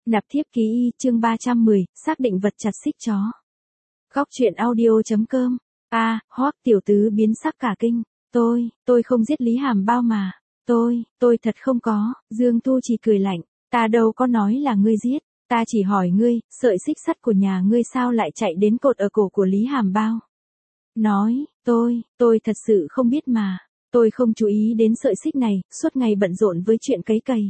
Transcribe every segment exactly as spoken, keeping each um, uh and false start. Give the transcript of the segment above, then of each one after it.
Nạp thiếp ký y, chương ba trăm mười, xác định vật chặt xích chó. Góc truyện audio.com. A, Hoắc tiểu tứ biến sắc cả kinh. Tôi, tôi không giết Lý Hàm Bao mà. Tôi, tôi thật không có. Dương Tu Chỉ cười lạnh. Ta đâu có nói là ngươi giết. Ta chỉ hỏi ngươi, sợi xích sắt của nhà ngươi sao lại chạy đến cột ở cổ của Lý Hàm Bao. Nói, tôi, tôi thật sự không biết mà. Tôi không chú ý đến sợi xích này, suốt ngày bận rộn với chuyện cấy cày.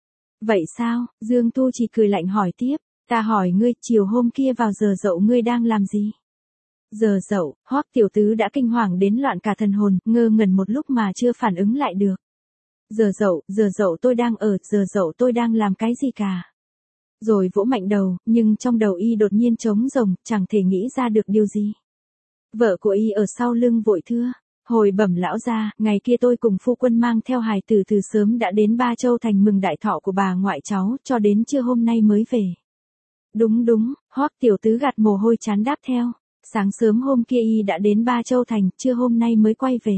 Vậy sao? Dương Tu Chỉ cười lạnh hỏi tiếp. Ta hỏi ngươi, chiều hôm kia vào giờ dậu ngươi đang làm gì? Giờ dậu, Hoắc tiểu tứ đã kinh hoàng đến loạn cả thần hồn, ngơ ngẩn một lúc mà chưa phản ứng lại được. Giờ dậu, giờ dậu tôi đang ở, giờ dậu tôi đang làm cái gì cả? Rồi vỗ mạnh đầu, nhưng trong đầu y đột nhiên trống rỗng, chẳng thể nghĩ ra được điều gì. Vợ của y ở sau lưng vội thưa. Hồi bẩm lão gia, ngày kia tôi cùng phu quân mang theo hài tử từ sớm đã đến Ba Châu thành mừng đại thọ của bà ngoại cháu, cho đến trưa hôm nay mới về. Đúng đúng, Hoắc tiểu tứ gạt mồ hôi chán đáp theo. Sáng sớm hôm kia y đã đến Ba Châu thành, trưa hôm nay mới quay về.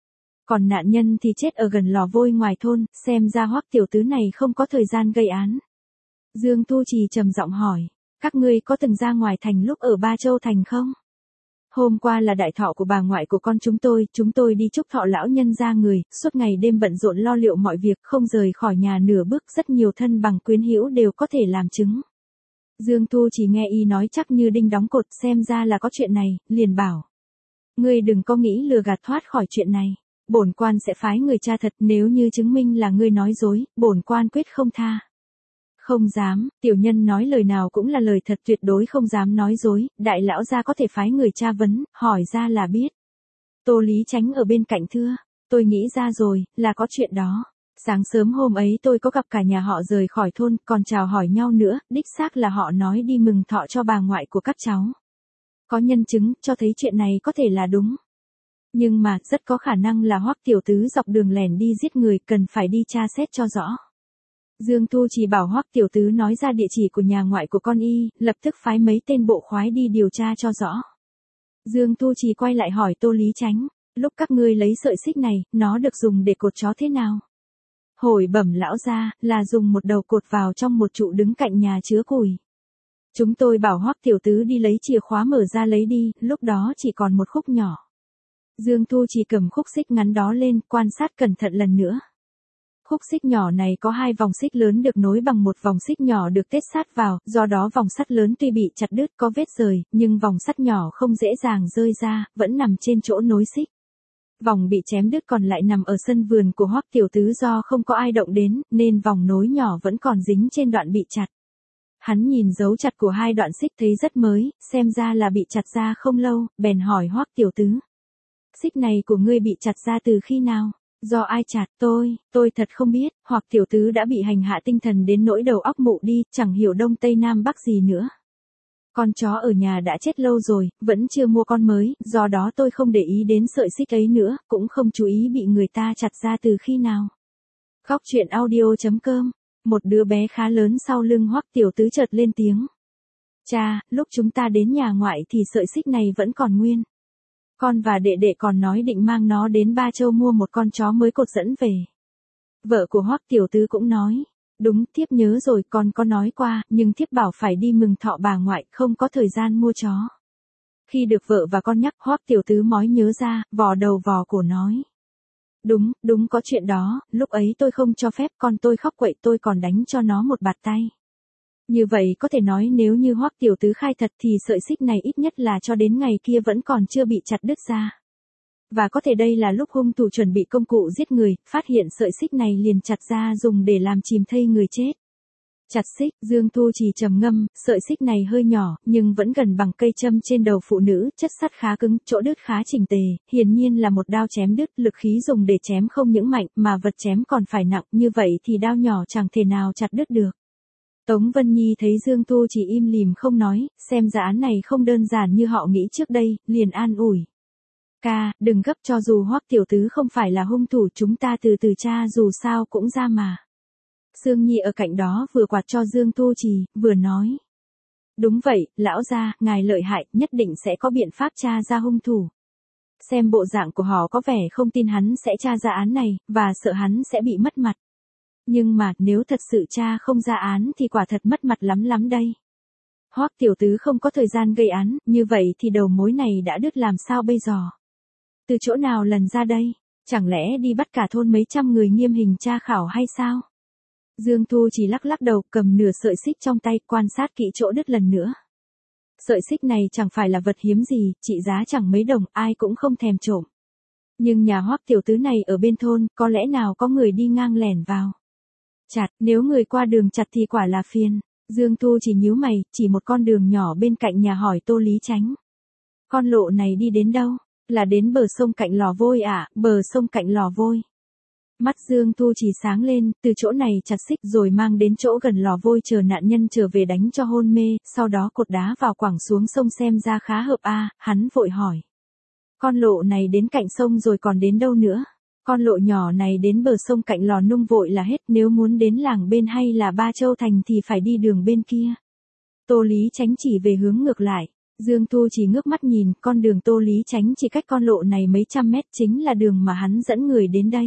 Còn nạn nhân thì chết ở gần lò vôi ngoài thôn, xem ra Hoắc tiểu tứ này không có thời gian gây án. Dương Tu Chỉ trầm giọng hỏi, các ngươi có từng ra ngoài thành lúc ở Ba Châu thành không? Hôm qua là đại thọ của bà ngoại của con chúng tôi, chúng tôi đi chúc thọ lão nhân ra người, suốt ngày đêm bận rộn lo liệu mọi việc, không rời khỏi nhà nửa bước, rất nhiều thân bằng quyến hữu đều có thể làm chứng. Dương Tu Chỉ nghe y nói chắc như đinh đóng cột, xem ra là có chuyện này, liền bảo. Ngươi đừng có nghĩ lừa gạt thoát khỏi chuyện này, bổn quan sẽ phái người tra thật, nếu như chứng minh là ngươi nói dối, bổn quan quyết không tha. Không dám, tiểu nhân nói lời nào cũng là lời thật, tuyệt đối không dám nói dối, đại lão gia có thể phái người tra vấn, hỏi ra là biết. Tô Lý Chánh ở bên cạnh thưa, tôi nghĩ ra rồi, là có chuyện đó. Sáng sớm hôm ấy tôi có gặp cả nhà họ rời khỏi thôn, còn chào hỏi nhau nữa, đích xác là họ nói đi mừng thọ cho bà ngoại của các cháu. Có nhân chứng, cho thấy chuyện này có thể là đúng. Nhưng mà, rất có khả năng là Hoắc tiểu tứ dọc đường lẻn đi giết người, cần phải đi tra xét cho rõ. Dương Tu Chỉ bảo Hoắc tiểu tứ nói ra địa chỉ của nhà ngoại của con y, lập tức phái mấy tên bộ khoái đi điều tra cho rõ. Dương Tu Chỉ quay lại hỏi Tô Lý Chánh, lúc các ngươi lấy sợi xích này, nó được dùng để cột chó thế nào? Hồi bẩm lão gia, là dùng một đầu cột vào trong một trụ đứng cạnh nhà chứa củi. Chúng tôi bảo Hoắc tiểu tứ đi lấy chìa khóa mở ra lấy đi, lúc đó chỉ còn một khúc nhỏ. Dương Tu Chỉ cầm khúc xích ngắn đó lên, quan sát cẩn thận lần nữa. Khúc xích nhỏ này có hai vòng xích lớn được nối bằng một vòng xích nhỏ được tết sát vào, do đó vòng sắt lớn tuy bị chặt đứt có vết rời, nhưng vòng sắt nhỏ không dễ dàng rơi ra, vẫn nằm trên chỗ nối xích. Vòng bị chém đứt còn lại nằm ở sân vườn của Hoắc tiểu tứ, do không có ai động đến, nên vòng nối nhỏ vẫn còn dính trên đoạn bị chặt. Hắn nhìn dấu chặt của hai đoạn xích thấy rất mới, xem ra là bị chặt ra không lâu, bèn hỏi Hoắc tiểu tứ. Xích này của ngươi bị chặt ra từ khi nào? Do ai chặt? Tôi, tôi thật không biết, Hoắc tiểu tứ đã bị hành hạ tinh thần đến nỗi đầu óc mụ đi, chẳng hiểu đông tây nam bắc gì nữa. Con chó ở nhà đã chết lâu rồi, vẫn chưa mua con mới, do đó tôi không để ý đến sợi xích ấy nữa, cũng không chú ý bị người ta chặt ra từ khi nào. Góc truyện audio.com. Một đứa bé khá lớn sau lưng Hoắc tiểu tứ chợt lên tiếng. Cha, lúc chúng ta đến nhà ngoại thì sợi xích này vẫn còn nguyên. Con và đệ đệ còn nói định mang nó đến Ba Châu mua một con chó mới cột dẫn về. Vợ của Hoắc tiểu tứ cũng nói. Đúng, thiếp nhớ rồi, con có nói qua, nhưng thiếp bảo phải đi mừng thọ bà ngoại, không có thời gian mua chó. Khi được vợ và con nhắc, Hoắc tiểu tứ mói nhớ ra, vò đầu vò cổ nói. Đúng, đúng có chuyện đó, lúc ấy tôi không cho phép, con tôi khóc quậy, tôi còn đánh cho nó một bạt tay. Như vậy có thể nói nếu như Hoắc tiểu tứ khai thật thì sợi xích này ít nhất là cho đến ngày kia vẫn còn chưa bị chặt đứt ra. Và có thể đây là lúc hung thủ chuẩn bị công cụ giết người, phát hiện sợi xích này liền chặt ra dùng để làm chìm thây người chết. Chặt xích, Dương Tu Chỉ trầm ngâm, sợi xích này hơi nhỏ, nhưng vẫn gần bằng cây châm trên đầu phụ nữ, chất sắt khá cứng, chỗ đứt khá chỉnh tề, hiển nhiên là một đao chém đứt, lực khí dùng để chém không những mạnh, mà vật chém còn phải nặng, như vậy thì đao nhỏ chẳng thể nào chặt đứt được. Tống Vân Nhi thấy Dương Tu Chỉ im lìm không nói, xem ra án này không đơn giản như họ nghĩ trước đây, liền an ủi. Ca, đừng gấp, cho dù Hoắc tiểu tứ không phải là hung thủ, chúng ta từ từ tra dù sao cũng ra mà. Sương Nhi ở cạnh đó vừa quạt cho Dương Tu Chỉ, vừa nói. Đúng vậy, lão gia, ngài lợi hại, nhất định sẽ có biện pháp tra ra hung thủ. Xem bộ dạng của họ có vẻ không tin hắn sẽ tra ra án này, và sợ hắn sẽ bị mất mặt. Nhưng mà, nếu thật sự cha không ra án thì quả thật mất mặt lắm lắm đây. Hoắc tiểu tứ không có thời gian gây án, như vậy thì đầu mối này đã đứt làm sao bây giờ? Từ chỗ nào lần ra đây? Chẳng lẽ đi bắt cả thôn mấy trăm người nghiêm hình tra khảo hay sao? Dương Thu chỉ lắc lắc đầu, cầm nửa sợi xích trong tay, quan sát kỹ chỗ đứt lần nữa. Sợi xích này chẳng phải là vật hiếm gì, trị giá chẳng mấy đồng, ai cũng không thèm trộm. Nhưng nhà Hoắc tiểu tứ này ở bên thôn, có lẽ nào có người đi ngang lẻn vào. Chặt, nếu người qua đường chặt thì quả là phiền. Dương Thu chỉ nhíu mày, chỉ một con đường nhỏ bên cạnh nhà hỏi Tô Lý Chánh. Con lộ này đi đến đâu? Là đến bờ sông cạnh lò vôi à, bờ sông cạnh lò vôi. Mắt Dương Thu chỉ sáng lên, từ chỗ này chặt xích rồi mang đến chỗ gần lò vôi chờ nạn nhân trở về đánh cho hôn mê, sau đó cột đá vào quẳng xuống sông xem ra khá hợp a, à, hắn vội hỏi. Con lộ này đến cạnh sông rồi còn đến đâu nữa? Con lộ nhỏ này đến bờ sông cạnh lò nung vội là hết, nếu muốn đến làng bên hay là Ba Châu Thành thì phải đi đường bên kia. Tô Lý Chánh chỉ về hướng ngược lại. Dương Thu chỉ ngước mắt nhìn, con đường Tô Lý Chánh chỉ cách con lộ này mấy trăm mét chính là đường mà hắn dẫn người đến đây.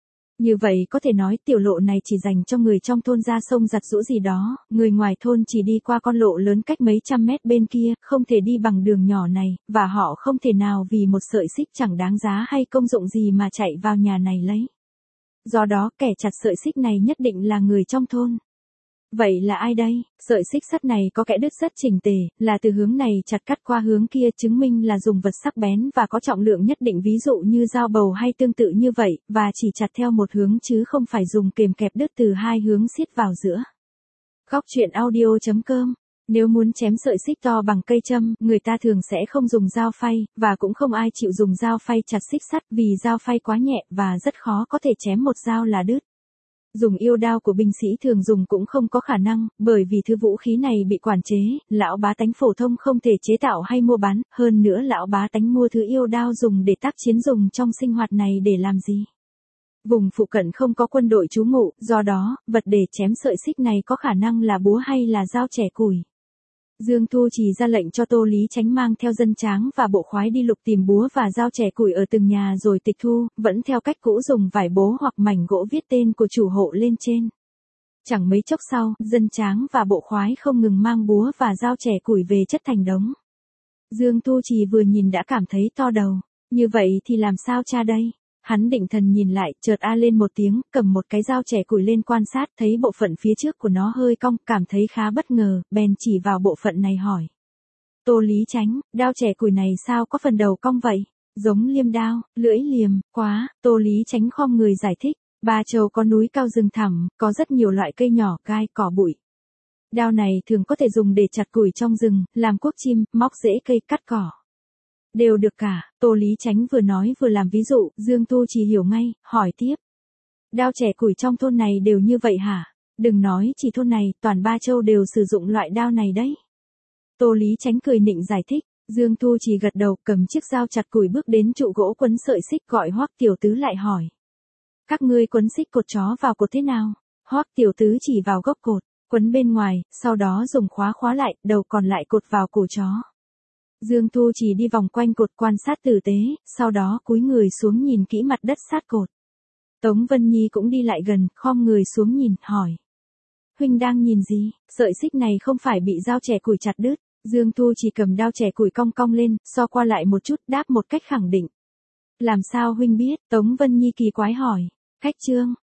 Như vậy có thể nói tiểu lộ này chỉ dành cho người trong thôn ra sông giặt giũ gì đó, người ngoài thôn chỉ đi qua con lộ lớn cách mấy trăm mét bên kia, không thể đi bằng đường nhỏ này, và họ không thể nào vì một sợi xích chẳng đáng giá hay công dụng gì mà chạy vào nhà này lấy. Do đó kẻ chặt sợi xích này nhất định là người trong thôn. Vậy là ai đây? Sợi xích sắt này có kẽ đứt rất chỉnh tề, là từ hướng này chặt cắt qua hướng kia, chứng minh là dùng vật sắc bén và có trọng lượng nhất định, ví dụ như dao bầu hay tương tự như vậy, và chỉ chặt theo một hướng chứ không phải dùng kềm kẹp đứt từ hai hướng xiết vào giữa. Góc truyện audio chấm com. Nếu muốn chém sợi xích to bằng cây châm, người ta thường sẽ không dùng dao phay, và cũng không ai chịu dùng dao phay chặt xích sắt vì dao phay quá nhẹ và rất khó có thể chém một dao là đứt. Dùng yêu đao của binh sĩ thường dùng cũng không có khả năng, bởi vì thứ vũ khí này bị quản chế, lão bá tánh phổ thông không thể chế tạo hay mua bán, hơn nữa lão bá tánh mua thứ yêu đao dùng để tác chiến dùng trong sinh hoạt này để làm gì? Vùng phụ cận không có quân đội trú ngụ, do đó, vật để chém sợi xích này có khả năng là búa hay là dao chẻ củi. Dương Thu chỉ ra lệnh cho Tô Lý Chánh mang theo dân tráng và bộ khoái đi lục tìm búa và dao chẻ củi ở từng nhà rồi tịch thu, vẫn theo cách cũ dùng vải bố hoặc mảnh gỗ viết tên của chủ hộ lên trên. Chẳng mấy chốc sau, dân tráng và bộ khoái không ngừng mang búa và dao chẻ củi về chất thành đống. Dương Thu chỉ vừa nhìn đã cảm thấy to đầu. Như vậy thì làm sao cha đây? Hắn định thần nhìn lại, chợt a lên một tiếng, cầm một cái dao chẻ củi lên quan sát, thấy bộ phận phía trước của nó hơi cong, cảm thấy khá bất ngờ, bèn chỉ vào bộ phận này hỏi. Tô Lý Chánh, đao chẻ củi này sao có phần đầu cong vậy? Giống liêm đao, lưỡi liềm, quá, Tô Lý Chánh khom người giải thích. Ba Châu có núi cao rừng thẳm, có rất nhiều loại cây nhỏ, gai, cỏ bụi. Đao này thường có thể dùng để chặt củi trong rừng, làm cuốc chim, móc rễ cây, cắt cỏ. Đều được cả, Tô Lý Chánh vừa nói vừa làm ví dụ, Dương Thu chỉ hiểu ngay, hỏi tiếp. Đao chẻ củi trong thôn này đều như vậy hả? Đừng nói chỉ thôn này, toàn Ba Châu đều sử dụng loại đao này đấy. Tô Lý Chánh cười nịnh giải thích, Dương Thu chỉ gật đầu, cầm chiếc dao chặt củi bước đến trụ gỗ quấn sợi xích, gọi Hoắc tiểu tứ lại hỏi. Các ngươi quấn xích cột chó vào cột thế nào? Hoắc tiểu tứ chỉ vào gốc cột, quấn bên ngoài, sau đó dùng khóa khóa lại, đầu còn lại cột vào cổ chó. Dương Thu chỉ đi vòng quanh cột quan sát tử tế, sau đó cúi người xuống nhìn kỹ mặt đất sát cột. Tống Vân Nhi cũng đi lại gần, khom người xuống nhìn, hỏi. Huynh đang nhìn gì? Sợi xích này không phải bị dao chẻ củi chặt đứt. Dương Thu chỉ cầm đao chẻ củi cong cong lên, so qua lại một chút, đáp một cách khẳng định. Làm sao huynh biết? Tống Vân Nhi kỳ quái hỏi. Khách trương,